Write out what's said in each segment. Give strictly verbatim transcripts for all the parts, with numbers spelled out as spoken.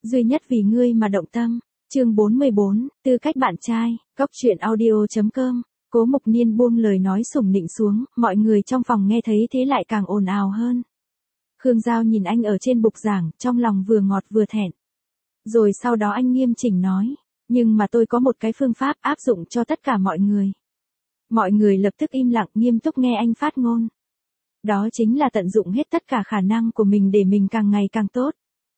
duy nhất vì ngươi mà động tâm. Chương bốn mươi bốn, tư cách bạn trai, góc truyện audio chấm com. Cố Mục Niên buông lời nói sủng nịnh xuống, mọi người trong phòng nghe thấy thế lại càng ồn ào hơn. Khương Giao nhìn anh ở trên bục giảng, trong lòng vừa ngọt vừa thẹn. Rồi sau đó anh nghiêm chỉnh nói, nhưng mà tôi có một cái phương pháp áp dụng cho tất cả mọi người. Mọi người lập tức im lặng nghiêm túc nghe anh phát ngôn. Đó chính là tận dụng hết tất cả khả năng của mình để mình càng ngày càng tốt.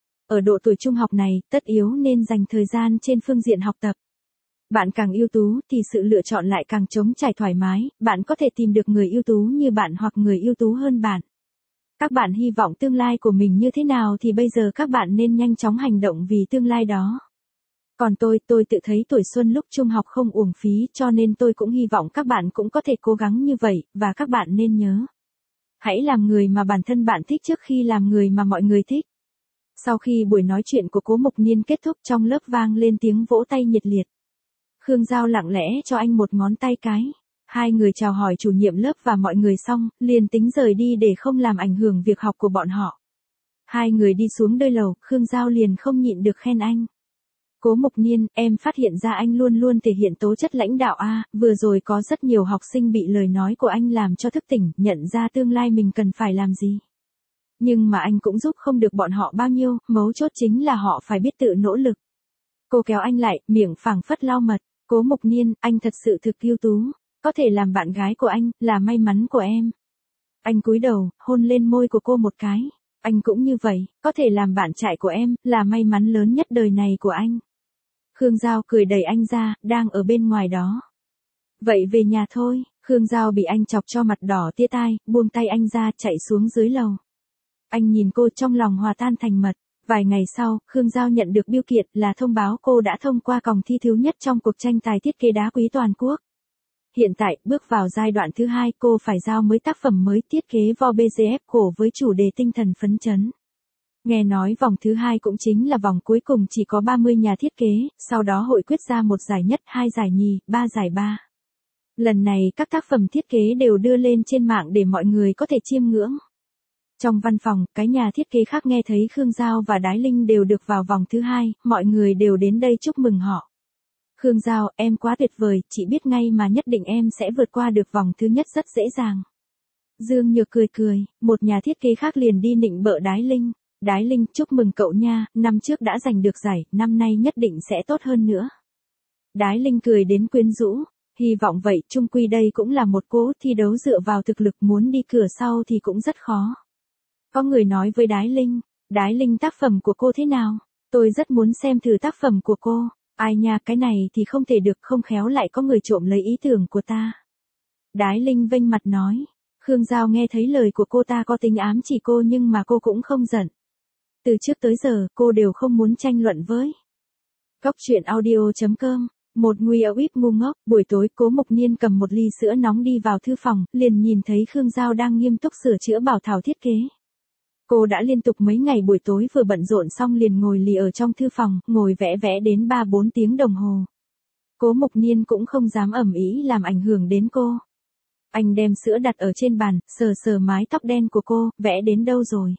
Ở độ tuổi trung học này, tất yếu nên dành thời gian trên phương diện học tập. Bạn càng ưu tú thì sự lựa chọn lại càng trống trải thoải mái, bạn có thể tìm được người ưu tú như bạn hoặc người ưu tú hơn bạn. Các bạn hy vọng tương lai của mình như thế nào thì bây giờ các bạn nên nhanh chóng hành động vì tương lai đó. Còn tôi, tôi tự thấy tuổi xuân lúc trung học không uổng phí cho nên tôi cũng hy vọng các bạn cũng có thể cố gắng như vậy, và các bạn nên nhớ. Hãy làm người mà bản thân bạn thích trước khi làm người mà mọi người thích. Sau khi buổi nói chuyện của Cố Mục Niên kết thúc trong lớp vang lên tiếng vỗ tay nhiệt liệt. Khương Giao lặng lẽ cho anh một ngón tay cái. Hai người chào hỏi chủ nhiệm lớp và mọi người xong, liền tính rời đi để không làm ảnh hưởng việc học của bọn họ. Hai người đi xuống đôi lầu, Khương Giao liền không nhịn được khen anh. Cố Mục Niên, em phát hiện ra anh luôn luôn thể hiện tố chất lãnh đạo a, vừa rồi có rất nhiều học sinh bị lời nói của anh làm cho thức tỉnh, nhận ra tương lai mình cần phải làm gì. Nhưng mà anh cũng giúp không được bọn họ bao nhiêu, mấu chốt chính là họ phải biết tự nỗ lực. Cô kéo anh lại, miệng phảng phất lau mật. Cố Mục Niên, anh thật sự thực ưu tú. Có thể làm bạn gái của anh, là may mắn của em. Anh cúi đầu, hôn lên môi của cô một cái. Anh cũng như vậy, có thể làm bạn trai của em, là may mắn lớn nhất đời này của anh. Khương Giao cười đẩy anh ra, đang ở bên ngoài đó. Vậy về nhà thôi. Khương Giao bị anh chọc cho mặt đỏ tia tai, buông tay anh ra chạy xuống dưới lầu. Anh nhìn cô trong lòng hòa tan thành mật. Vài ngày sau, Khương Giao nhận được bưu kiện là thông báo cô đã thông qua vòng thi thứ nhất trong cuộc tranh tài thiết kế đá quý toàn quốc. Hiện tại, bước vào giai đoạn thứ hai, cô phải giao mới tác phẩm mới thiết kế vo bê giê ép cổ với chủ đề tinh thần phấn chấn. Nghe nói vòng thứ hai cũng chính là vòng cuối cùng chỉ có ba mươi nhà thiết kế, sau đó hội quyết ra một giải nhất, hai giải nhì, ba giải ba. Lần này các tác phẩm thiết kế đều đưa lên trên mạng để mọi người có thể chiêm ngưỡng. Trong văn phòng, cái nhà thiết kế khác nghe thấy Khương Giao và Đái Linh đều được vào vòng thứ hai, mọi người đều đến đây chúc mừng họ. Khương Giao, em quá tuyệt vời, chị biết ngay mà nhất định em sẽ vượt qua được vòng thứ nhất rất dễ dàng. Dương Nhược cười cười, một nhà thiết kế khác liền đi nịnh bợ Đái Linh. Đái Linh, chúc mừng cậu nha, năm trước đã giành được giải, năm nay nhất định sẽ tốt hơn nữa. Đái Linh cười đến quyến rũ, hy vọng vậy, chung quy đây cũng là một cỗ thi đấu dựa vào thực lực, muốn đi cửa sau thì cũng rất khó. Có người nói với Đái Linh, Đái Linh tác phẩm của cô thế nào? Tôi rất muốn xem thử tác phẩm của cô. Ai nha, cái này thì không thể được, không khéo lại có người trộm lấy ý tưởng của ta. Đái Linh vênh mặt nói. Khương Giao nghe thấy lời của cô ta có tính ám chỉ cô nhưng mà cô cũng không giận. Từ trước tới giờ, cô đều không muốn tranh luận với. Góc truyện audio chấm com. Một nguy âu íp ngu ngốc, buổi tối Cố Mục Niên cầm một ly sữa nóng đi vào thư phòng, liền nhìn thấy Khương Giao đang nghiêm túc sửa chữa bảo thảo thiết kế. Cô đã liên tục mấy ngày buổi tối vừa bận rộn xong liền ngồi lì ở trong thư phòng, ngồi vẽ vẽ đến ba bốn tiếng đồng hồ. Cố Mục Niên cũng không dám ầm ĩ làm ảnh hưởng đến cô. Anh đem sữa đặt ở trên bàn, sờ sờ mái tóc đen của cô, vẽ đến đâu rồi?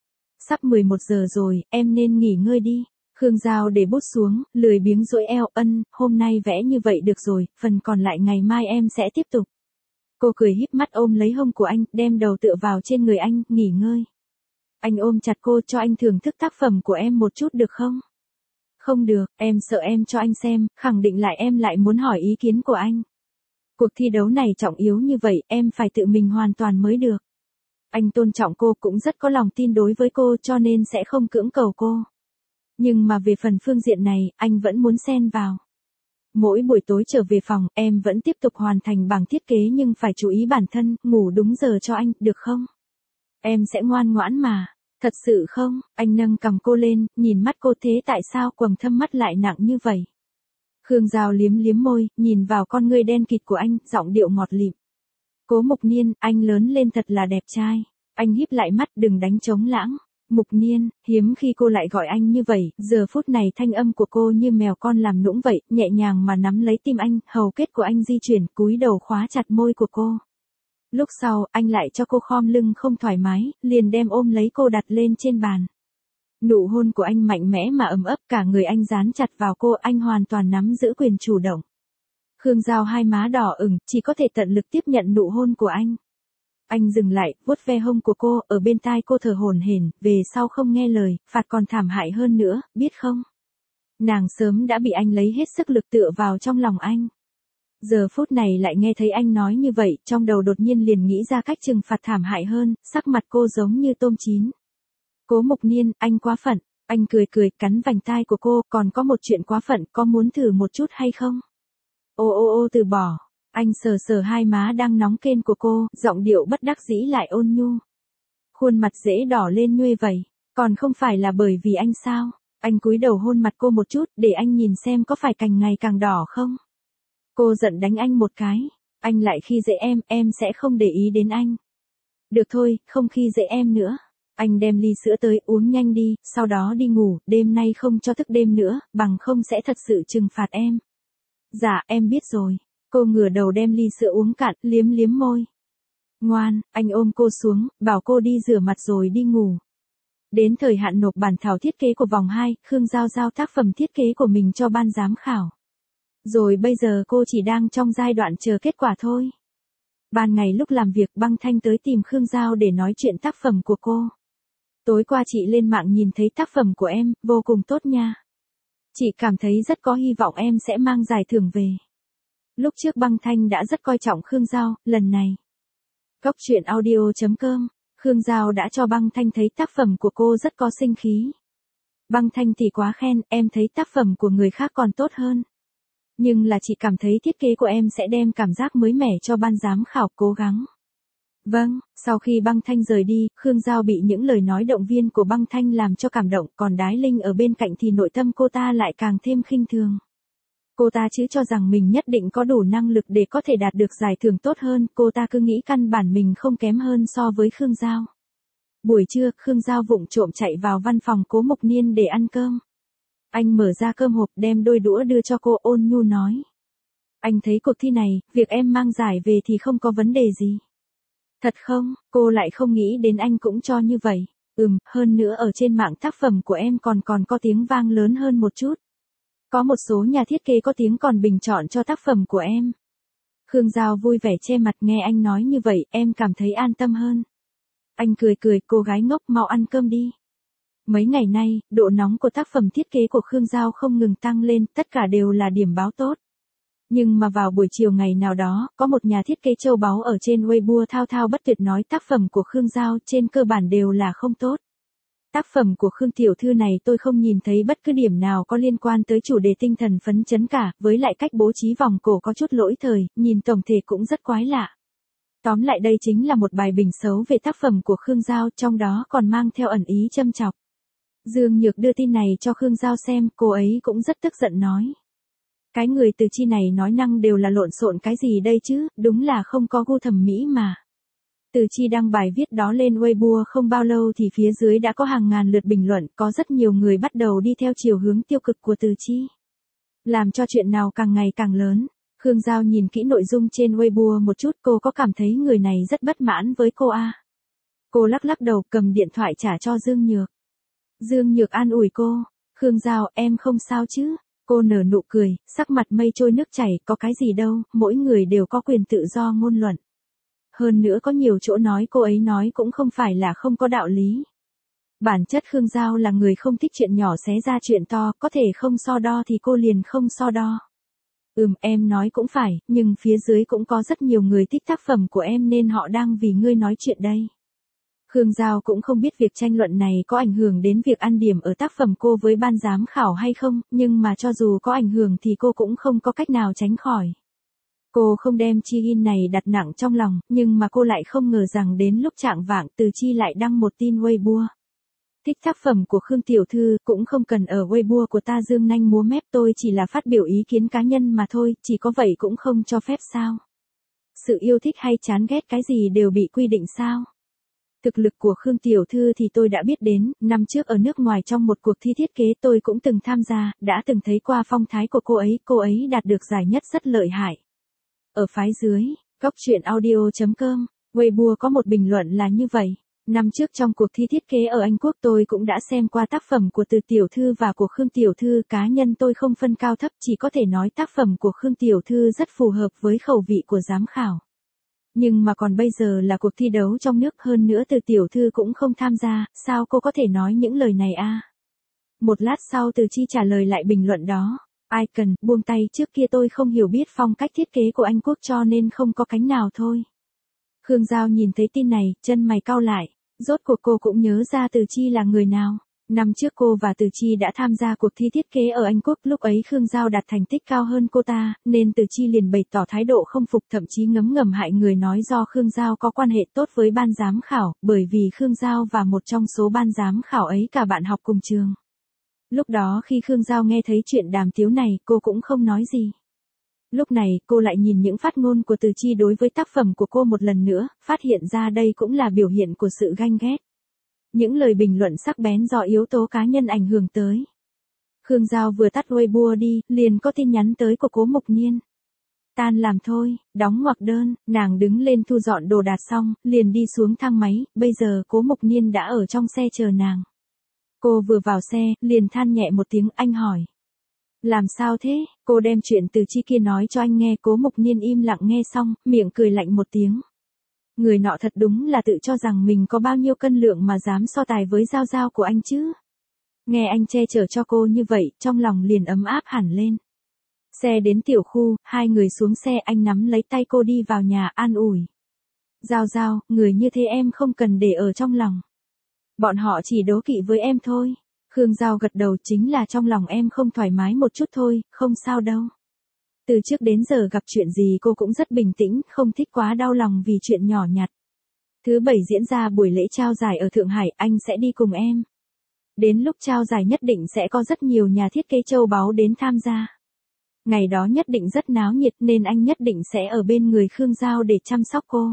Sắp mười một giờ rồi, em nên nghỉ ngơi đi. Khương Giao để bút xuống, lười biếng duỗi eo, ân, hôm nay vẽ như vậy được rồi, phần còn lại ngày mai em sẽ tiếp tục. Cô cười híp mắt ôm lấy hông của anh, đem đầu tựa vào trên người anh, nghỉ ngơi. Anh ôm chặt cô, cho anh thưởng thức tác phẩm của em một chút được không? Không được, em sợ em cho anh xem, khẳng định lại em lại muốn hỏi ý kiến của anh. Cuộc thi đấu này trọng yếu như vậy, em phải tự mình hoàn toàn mới được. Anh tôn trọng cô, cũng rất có lòng tin đối với cô cho nên sẽ không cưỡng cầu cô. Nhưng mà về phần phương diện này, anh vẫn muốn xen vào. Mỗi buổi tối trở về phòng, em vẫn tiếp tục hoàn thành bảng thiết kế nhưng phải chú ý bản thân, ngủ đúng giờ cho anh, được không? Em sẽ ngoan ngoãn mà. Thật sự không? Anh nâng cằm cô lên, nhìn mắt cô, thế tại sao quầng thâm mắt lại nặng như vậy? Khương Giao liếm liếm môi, nhìn vào con ngươi đen kịt của anh, giọng điệu ngọt lịm. Cố Mục Niên, anh lớn lên thật là đẹp trai. Anh híp lại mắt, đừng đánh trống lãng. Mục Niên, hiếm khi cô lại gọi anh như vậy, giờ phút này thanh âm của cô như mèo con làm nũng vậy, nhẹ nhàng mà nắm lấy tim anh, hầu kết của anh di chuyển, cúi đầu khóa chặt môi của cô. Lúc sau, anh lại cho cô khom lưng không thoải mái, liền đem ôm lấy cô đặt lên trên bàn. Nụ hôn của anh mạnh mẽ mà ấm ấp, cả người anh dán chặt vào cô, anh hoàn toàn nắm giữ quyền chủ động. Khương Giao hai má đỏ ửng, chỉ có thể tận lực tiếp nhận nụ hôn của anh. Anh dừng lại, vuốt ve hông của cô, ở bên tai cô thở hổn hển, về sau không nghe lời, phạt còn thảm hại hơn nữa, biết không? Nàng sớm đã bị anh lấy hết sức lực tựa vào trong lòng anh. Giờ phút này lại nghe thấy anh nói như vậy, trong đầu đột nhiên liền nghĩ ra cách trừng phạt thảm hại hơn, sắc mặt cô giống như tôm chín. Cố Mục Niên, anh quá phận, anh cười cười, cắn vành tai của cô, còn có một chuyện quá phận, có muốn thử một chút hay không? Ô ô ô từ bỏ, anh sờ sờ hai má đang nóng kên của cô, giọng điệu bất đắc dĩ lại ôn nhu. Khuôn mặt dễ đỏ lên nhuê vậy, còn không phải là bởi vì anh sao? Anh cúi đầu hôn mặt cô một chút, để anh nhìn xem có phải càng ngày càng đỏ không? Cô giận đánh anh một cái, anh lại khi dễ em, em sẽ không để ý đến anh. Được thôi, không khi dễ em nữa. Anh đem ly sữa tới, uống nhanh đi, sau đó đi ngủ, đêm nay không cho thức đêm nữa, bằng không sẽ thật sự trừng phạt em. Dạ, em biết rồi. Cô ngửa đầu đem ly sữa uống cạn, liếm liếm môi. Ngoan, anh ôm cô xuống, bảo cô đi rửa mặt rồi đi ngủ. Đến thời hạn nộp bản thảo thiết kế của vòng hai, Khương Giao giao tác phẩm thiết kế của mình cho ban giám khảo. Rồi bây giờ cô chỉ đang trong giai đoạn chờ kết quả thôi. Ban ngày lúc làm việc, Băng Thanh tới tìm Khương Giao để nói chuyện tác phẩm của cô. Tối qua chị lên mạng nhìn thấy tác phẩm của em, vô cùng tốt nha. Chị cảm thấy rất có hy vọng em sẽ mang giải thưởng về. Lúc trước Băng Thanh đã rất coi trọng Khương Giao, lần này. Góc truyện audio chấm com, Khương Giao đã cho Băng Thanh thấy tác phẩm của cô rất có sinh khí. Băng Thanh thì quá khen, em thấy tác phẩm của người khác còn tốt hơn. Nhưng là chị cảm thấy thiết kế của em sẽ đem cảm giác mới mẻ cho ban giám khảo, cố gắng. Vâng, sau khi Băng Thanh rời đi, Khương Giao bị những lời nói động viên của Băng Thanh làm cho cảm động, còn Đái Linh ở bên cạnh thì nội tâm cô ta lại càng thêm khinh thường. Cô ta chứ cho rằng mình nhất định có đủ năng lực để có thể đạt được giải thưởng tốt hơn, cô ta cứ nghĩ căn bản mình không kém hơn so với Khương Giao. Buổi trưa, Khương Giao vụng trộm chạy vào văn phòng Cố Mục Niên để ăn cơm. Anh mở ra cơm hộp đem đôi đũa đưa cho cô, ôn nhu nói. Anh thấy cuộc thi này, việc em mang giải về thì không có vấn đề gì. Thật không, cô lại không nghĩ đến anh cũng cho như vậy. Ừm, hơn nữa ở trên mạng tác phẩm của em còn còn có tiếng vang lớn hơn một chút. Có một số nhà thiết kế có tiếng còn bình chọn cho tác phẩm của em. Khương Giao vui vẻ che mặt, nghe anh nói như vậy, em cảm thấy an tâm hơn. Anh cười cười, cô gái ngốc, mau ăn cơm đi. Mấy ngày nay, độ nóng của tác phẩm thiết kế của Khương Giao không ngừng tăng lên, tất cả đều là điểm báo tốt. Nhưng mà vào buổi chiều ngày nào đó, có một nhà thiết kế châu báu ở trên Weibo thao thao bất tuyệt nói tác phẩm của Khương Giao trên cơ bản đều là không tốt. Tác phẩm của Khương tiểu thư này tôi không nhìn thấy bất cứ điểm nào có liên quan tới chủ đề tinh thần phấn chấn cả, với lại cách bố trí vòng cổ có chút lỗi thời, nhìn tổng thể cũng rất quái lạ. Tóm lại đây chính là một bài bình xấu về tác phẩm của Khương Giao, trong đó còn mang theo ẩn ý châm chọc. Dương Nhược đưa tin này cho Khương Giao xem, cô ấy cũng rất tức giận nói. Cái người Từ Chi này nói năng đều là lộn xộn cái gì đây chứ, đúng là không có gu thẩm mỹ mà. Từ Chi đăng bài viết đó lên Weibo không bao lâu thì phía dưới đã có hàng ngàn lượt bình luận, có rất nhiều người bắt đầu đi theo chiều hướng tiêu cực của Từ Chi. Làm cho chuyện nào càng ngày càng lớn. Khương Giao nhìn kỹ nội dung trên Weibo một chút, cô có cảm thấy người này rất bất mãn với cô à. Cô lắc lắc đầu, cầm điện thoại trả cho Dương Nhược. Dương Nhược an ủi cô, Khương Giao, em không sao chứ? Cô nở nụ cười, sắc mặt mây trôi nước chảy, có cái gì đâu, mỗi người đều có quyền tự do ngôn luận. Hơn nữa có nhiều chỗ nói cô ấy nói cũng không phải là không có đạo lý. Bản chất Khương Giao là người không thích chuyện nhỏ xé ra chuyện to, có thể không so đo thì cô liền không so đo. Ừm, em nói cũng phải, nhưng phía dưới cũng có rất nhiều người thích tác phẩm của em nên họ đang vì ngươi nói chuyện đây. Khương Giao cũng không biết việc tranh luận này có ảnh hưởng đến việc ăn điểm ở tác phẩm cô với ban giám khảo hay không, nhưng mà cho dù có ảnh hưởng thì cô cũng không có cách nào tránh khỏi. Cô không đem Chi In này đặt nặng trong lòng, nhưng mà cô lại không ngờ rằng đến lúc trạng vạng Từ Chi lại đăng một tin Weibo. Thích tác phẩm của Khương tiểu thư, cũng không cần ở Weibo của ta dương nanh múa mép, tôi chỉ là phát biểu ý kiến cá nhân mà thôi, chỉ có vậy cũng không cho phép sao? Sự yêu thích hay chán ghét cái gì đều bị quy định sao? Thực lực của Khương tiểu thư thì tôi đã biết đến, năm trước ở nước ngoài trong một cuộc thi thiết kế tôi cũng từng tham gia, đã từng thấy qua phong thái của cô ấy, cô ấy đạt được giải nhất rất lợi hại. Ở phái dưới, góc truyện audio chấm com, Weibo có một bình luận là như vậy. Năm trước trong cuộc thi thiết kế ở Anh Quốc tôi cũng đã xem qua tác phẩm của Từ tiểu thư và của Khương tiểu thư, cá nhân tôi không phân cao thấp, chỉ có thể nói tác phẩm của Khương tiểu thư rất phù hợp với khẩu vị của giám khảo. Nhưng mà còn bây giờ là cuộc thi đấu trong nước, hơn nữa Từ tiểu thư cũng không tham gia, sao cô có thể nói những lời này a? Một lát sau Từ Chi trả lời lại bình luận đó. Ai cần, buông tay, trước kia tôi không hiểu biết phong cách thiết kế của Anh Quốc cho nên không có cánh nào thôi. Khương Giao nhìn thấy tin này, chân mày cau lại. Rốt cuộc cô cũng nhớ ra Từ Chi là người nào. Năm trước cô và Từ Chi đã tham gia cuộc thi thiết kế ở Anh Quốc, lúc ấy Khương Giao đạt thành tích cao hơn cô ta, nên Từ Chi liền bày tỏ thái độ không phục, thậm chí ngấm ngầm hại người, nói do Khương Giao có quan hệ tốt với ban giám khảo, bởi vì Khương Giao và một trong số ban giám khảo ấy cả bạn học cùng trường. Lúc đó khi Khương Giao nghe thấy chuyện đàm tiếu này, cô cũng không nói gì. Lúc này, cô lại nhìn những phát ngôn của Từ Chi đối với tác phẩm của cô một lần nữa, phát hiện ra đây cũng là biểu hiện của sự ganh ghét. Những lời bình luận sắc bén do yếu tố cá nhân ảnh hưởng tới. Khương Giao vừa tắt Weibo đi, liền có tin nhắn tới của Cố Mục Nhiên. Tan làm thôi, đóng ngoặc đơn, nàng đứng lên thu dọn đồ đạc xong, liền đi xuống thang máy, bây giờ Cố Mục Nhiên đã ở trong xe chờ nàng. Cô vừa vào xe, liền than nhẹ một tiếng, anh hỏi. Làm sao thế? Cô đem chuyện Từ Chi kia nói cho anh nghe. Cố Mục Nhiên im lặng nghe xong, miệng cười lạnh một tiếng. Người nọ thật đúng là tự cho rằng mình có bao nhiêu cân lượng mà dám so tài với Giao Giao của anh chứ. Nghe anh che chở cho cô như vậy, trong lòng liền ấm áp hẳn lên. Xe đến tiểu khu, hai người xuống xe, anh nắm lấy tay cô đi vào nhà, an ủi. Giao Giao, người như thế em không cần để ở trong lòng. Bọn họ chỉ đố kỵ với em thôi. Khương Giao gật đầu, chính là trong lòng em không thoải mái một chút thôi, không sao đâu. Từ trước đến giờ gặp chuyện gì cô cũng rất bình tĩnh, không thích quá đau lòng vì chuyện nhỏ nhặt. Thứ bảy diễn ra buổi lễ trao giải ở Thượng Hải, anh sẽ đi cùng em. Đến lúc trao giải nhất định sẽ có rất nhiều nhà thiết kế châu báu đến tham gia. Ngày đó nhất định rất náo nhiệt nên anh nhất định sẽ ở bên người Khương Giao để chăm sóc cô.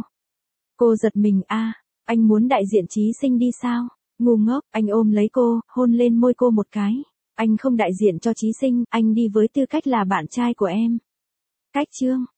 Cô giật mình, a, à, anh muốn đại diện Chí Sinh đi sao? Ngu ngốc, anh ôm lấy cô, hôn lên môi cô một cái. Anh không đại diện cho Chí Sinh, anh đi với tư cách là bạn trai của em. Cách chương